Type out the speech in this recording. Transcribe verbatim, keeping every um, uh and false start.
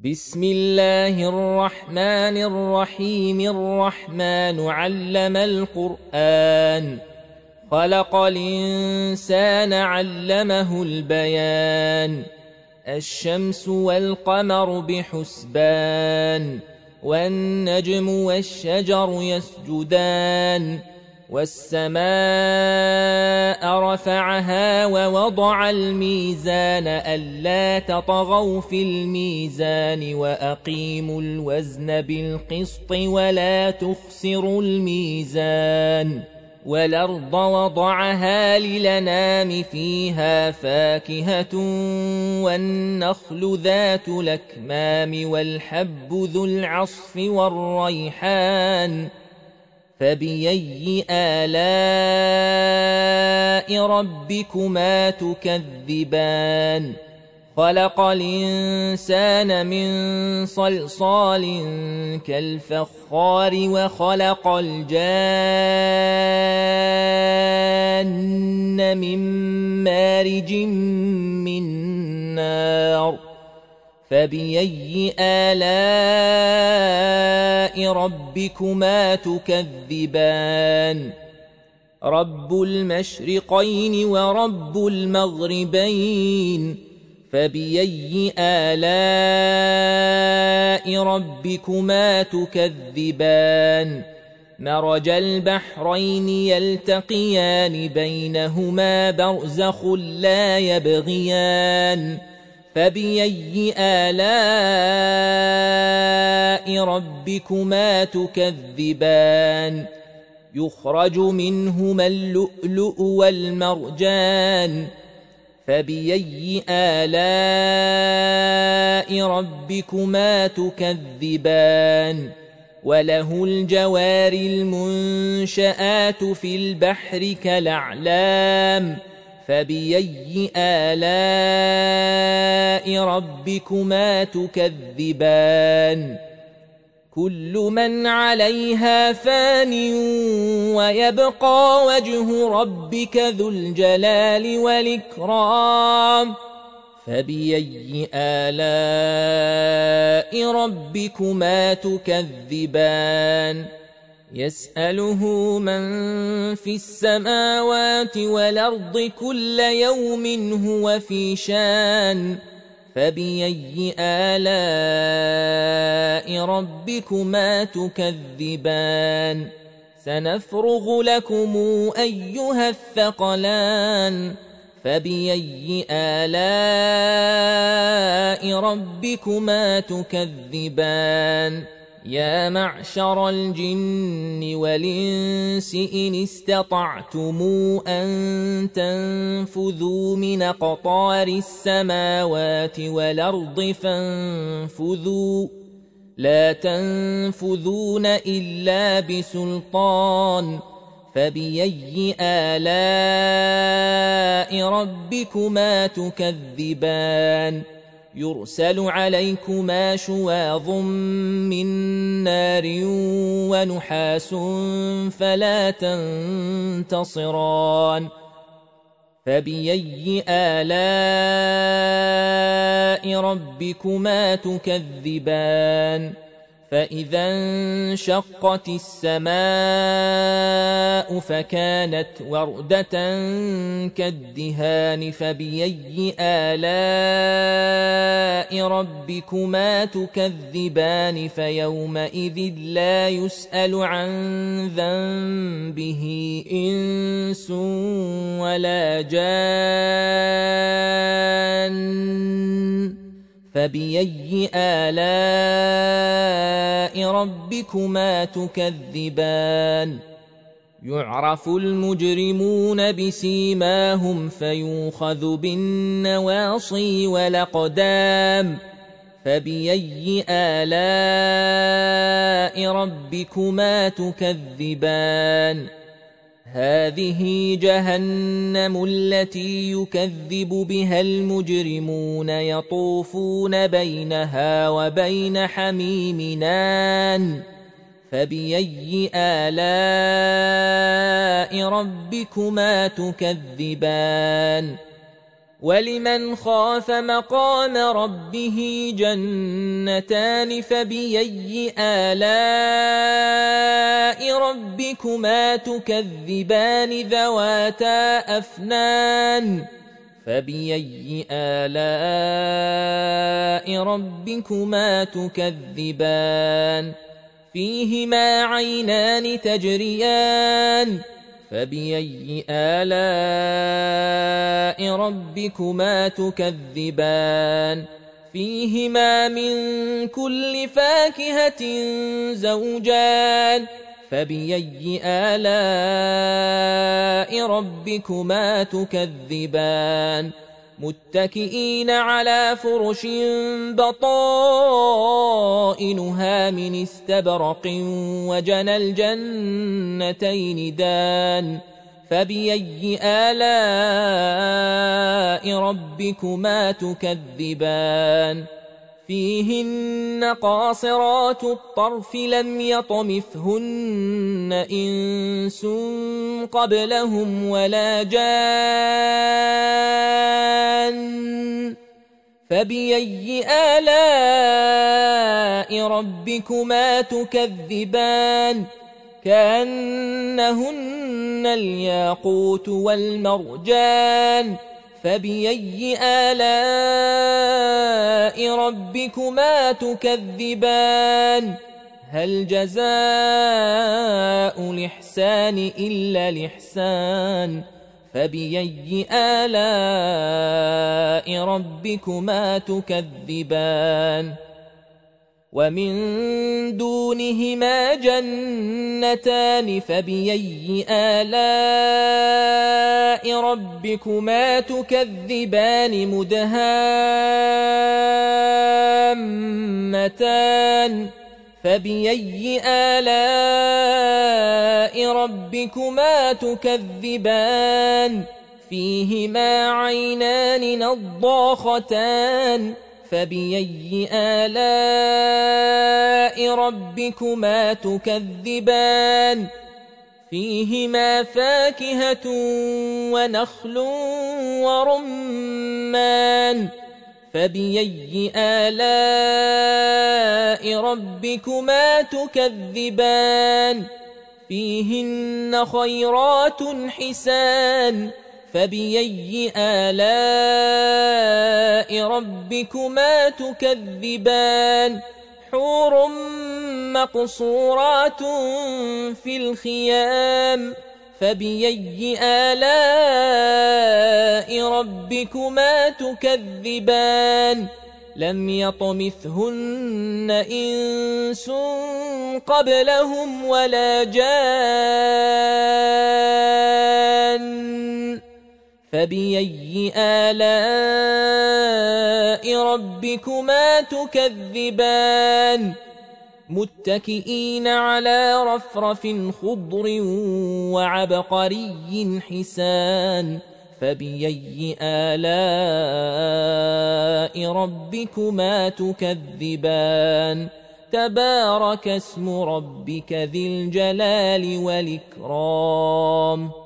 بسم الله الرحمن الرحيم. الرحمن علم القرآن، خلق الإنسان علمه البيان. الشمس والقمر بحسبان، والنجم والشجر يسجدان. والسماء رفعها ووضع الميزان ألا تطغوا في الميزان وأقيموا الوزن بالقسط ولا تخسروا الميزان. والأرض وضعها للأنام فيها فاكهة والنخل ذات الأكمام والحب ذو العصف والريحان. فبأي آلاء ربكما تكذبان؟ خلق الإنسان من صلصال كالفخار وخلق الجان من مارج من نار. فبأي آلاء ربكما تكذبان؟ رب المشرقين ورب المغربين. فبأي آلاء ربكما تكذبان؟ مرج البحرين يلتقيان بينهما برزخ لا يبغيان. فبأي آلاء ربكما تكذبان؟ يخرج منهما اللؤلؤ والمرجان. فبأي آلاء ربكما تكذبان؟ وله الجوار المنشآت في البحر كالأعلام. فبأي آلاء ربكما تكذبان؟ كل من عليها فان ويبقى وجه ربك ذو الجلال والإكرام. فبأي آلاء ربكما تكذبان؟ يسأله من في السماوات والأرض كل يوم هو في شان. فبأي آلاء ربكما تكذبان؟ سنفرغ لكم أيها الثقلان. فبأي آلاء ربكما تكذبان؟ يا معشر الجن والإنس إن استطعتم أن تنفذوا من أقطار السماوات والأرض فانفذوا، لا تنفذون إلا بسلطان. فبأي آلاء ربكما تكذبان؟ يرسل عليكما شواظ من نار ونحاس فلا تنتصران. فبأي آلاء ربكما تكذبان؟ فإذا انشقت السماء فكانت وردة كالدهان. فبأي آلاء ربكما تكذبان؟ فيومئذ لا يسأل عن ذنبه إنس ولا جان. فبأي آلاء ربكما تكذبان؟ يعرف المجرمون بسيماهم فيوخذ بالنواصي والأقدام. فبأي آلاء ربكما تكذبان؟ هذه جهنم التي يكذب بها المجرمون يطوفون بينها وبين حميم آن. فبأي آلاء ربكما تكذبان؟ ولمن خاف مقام ربه جنتان فبأي آلاء ربكما تكذبان ذواتا أفنان فبأي آلاء ربكما تكذبان فيهما عينان تجريان فبأي آلاء ربكما تكذبان فيهما من كل فاكهة زوجان فبأي آلاء ربكما تكذبان متكئين على فرش بطائنها من استبرق وجنى الجنتين دان فبأي آلاء ربكما تكذبان فيهن قاصرات الطرف لم يطمثهن إنس قبلهم ولا جان فبأي آلاء ربكما تكذبان كأنهن الياقوت والمرجان فبأي آلاء ربكما تكذبان هل جزاء الإحسان إلا الإحسان فبأي آلاء ربكما تكذبان ومن دونهما جنتان فبأي آلاء ربكما تكذبان مدهامتان فبأي آلاء ربكما تكذبان فيهما عينان نضاختان فبأي آلاء ربكما تكذبان فيهما فاكهة ونخل ورمان فبأي آلاء ربكما تكذبان فيهن خيرات حسان فبأي آلاء ربكما تكذبان حور مقصورات في الخيام فبأي آلاء ربكما تكذبان لم يطمثهن إنس قبلهم ولا جان فبأي آلاء ربكما تكذبان متكئين على رفرف خضر وعبقري حسان فبأي آلاء ربكما تكذبان تبارك اسم ربك ذي الجلال والإكرام